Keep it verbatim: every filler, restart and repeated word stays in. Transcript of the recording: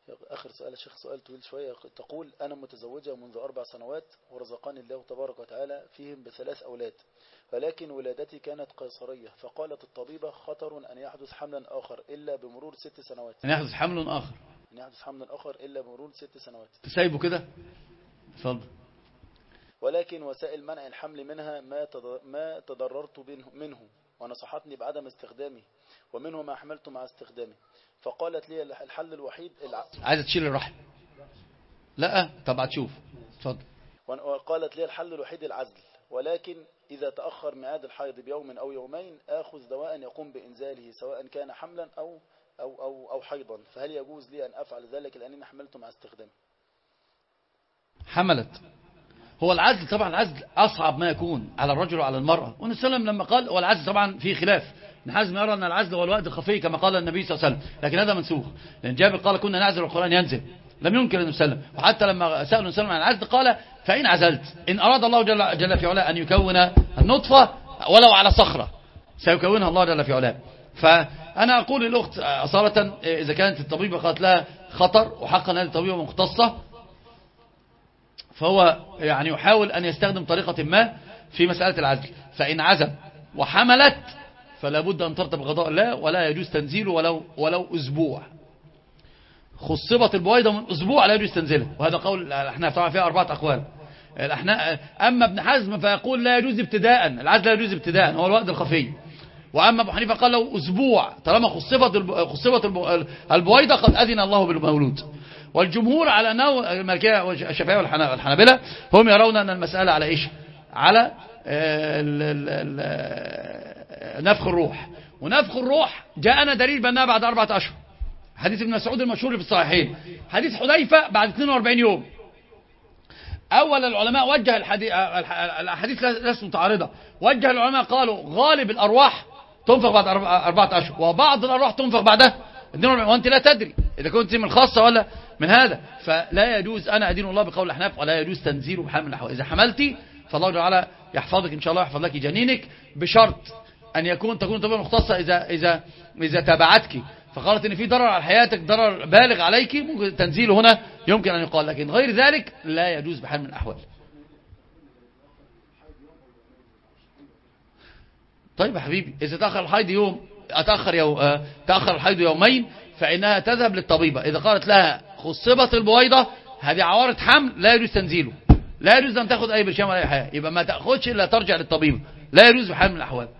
آخر سؤال يا شيخ، سؤال طويل شوية. تقول: أنا متزوجة منذ أربع سنوات ورزقني الله تبارك وتعالى فيهم بثلاث أولاد، ولكن ولادتي كانت قيصرية، فقالت الطبيبة: خطر أن يحدث حملا آخر إلا بمرور ست سنوات. أن يحدث حمل آخر أن يحدث حملا آخر إلا بمرور ست سنوات. تسايبه كده. اتفضل. ولكن وسائل منع الحمل منها ما ما تضررت منه، ونصحتني بعدم استخدامه، ومنه ما حملت مع استخدامه. فقالت لي الحل الوحيد الع... عايزة تشيل الرحم؟ لا طب هتشوف. اتفضل. وقالت لي الحل الوحيد العزل، ولكن إذا تأخر ميعاد الحيض بيوم أو يومين آخذ دواء يقوم بإنزاله، سواء كان حملا أو أو أو أو حيضا. فهل يجوز لي أن أفعل ذلك لأنني حملت مع استخدامه؟ حملت. هو العزل طبعا، العزل أصعب ما يكون على الرجل وعلى المرأة. والنبي صلى الله عليه وسلم لما قال، والعزل طبعا فيه خلاف، ابن حزم يرى أن العزل هو الوقت الخفي كما قال النبي صلى الله عليه وسلم، لكن هذا منسوخ، لأن جابر قال: كنا نعزل والقرآن ينزل. لم ينكر النبي صلى الله عليه وسلم. وحتى لما سألوا النبي صلى الله عليه وسلم عن العزل قال: فإن عزلت، إن أراد الله جل, جل في علاه أن يكون النطفة ولو على صخرة سيكونها الله جل في علاه. فأنا أقول للأخت أصالة، إذا كانت الطبيبة قالت لها خطر، وحقا هذه الطبيبة مختصة، فهو يعني يحاول أن يستخدم طريقة ما في مسألة العزل. فإن عزل وحملت فلا بد أن ترتب بقضاء الله، ولا يجوز تنزيله ولو ولو أسبوع. خصبت البويضة من أسبوع لا يجوز تنزيله، وهذا قول الأحناف. طبعا فيها أربعة أقوال. الأحناف. أما ابن حزم فيقول لا يجوز ابتداء، العزل لا يجوز ابتداء، هو الوقت الخفي. وأما أبو حنيفة قال لو أسبوع، طالما خصبت خصبت البويضة قد أذن الله بالمولود. والجمهور على أنه المالكية والشافعية والحنابلة هم يرون أن المسألة على إيش؟ على نفخ الروح. ونفخ الروح جاءنا دليل بأنها بعد أربعة أشهر، حديث ابن مسعود المشهور في الصحيحين. حديث حذيفة بعد اثنين وأربعين يوم. أول العلماء وجه الأحاديث ليست متعارضة، وجه العلماء قالوا غالب الأرواح تنفخ بعد أربعة أشهر، وبعض الأرواح تنفخ بعدها اثنين وأربعين، وأنت لا تدري إذا كنت من الخاصة ولا من هذا. فلا يجوز، أنا أدين الله بقول الأحناف، ولا يجوز تنزيله بحال من الأحوال. إذا حملتي فالله تعالى يحفظك إن شاء الله، يحفظ لك جنينك، بشرط أن يكون تكون طبيعة مختصة. إذا إذا إذا تابعتك فقالت إن في ضرر على حياتك، ضرر بالغ عليك، ممكن تنزيله هنا يمكن أن يقال، لكن غير ذلك لا يجوز بحال من الأحوال. طيب يا حبيبي، إذا تأخر الحيض يوم، أتأخر يوم، تأخر الحيض يومين، فإنها تذهب للطبيبة. إذا قالت لها خصبت البويضة، هذه عوارة حمل، لا يجوز تنزيله، لا يجوز أن تأخذ أي برشام ولا أي حاجة، يبقى ما تأخذش إلا ترجع للطبيب، لا يجوز بحال من الأحوال.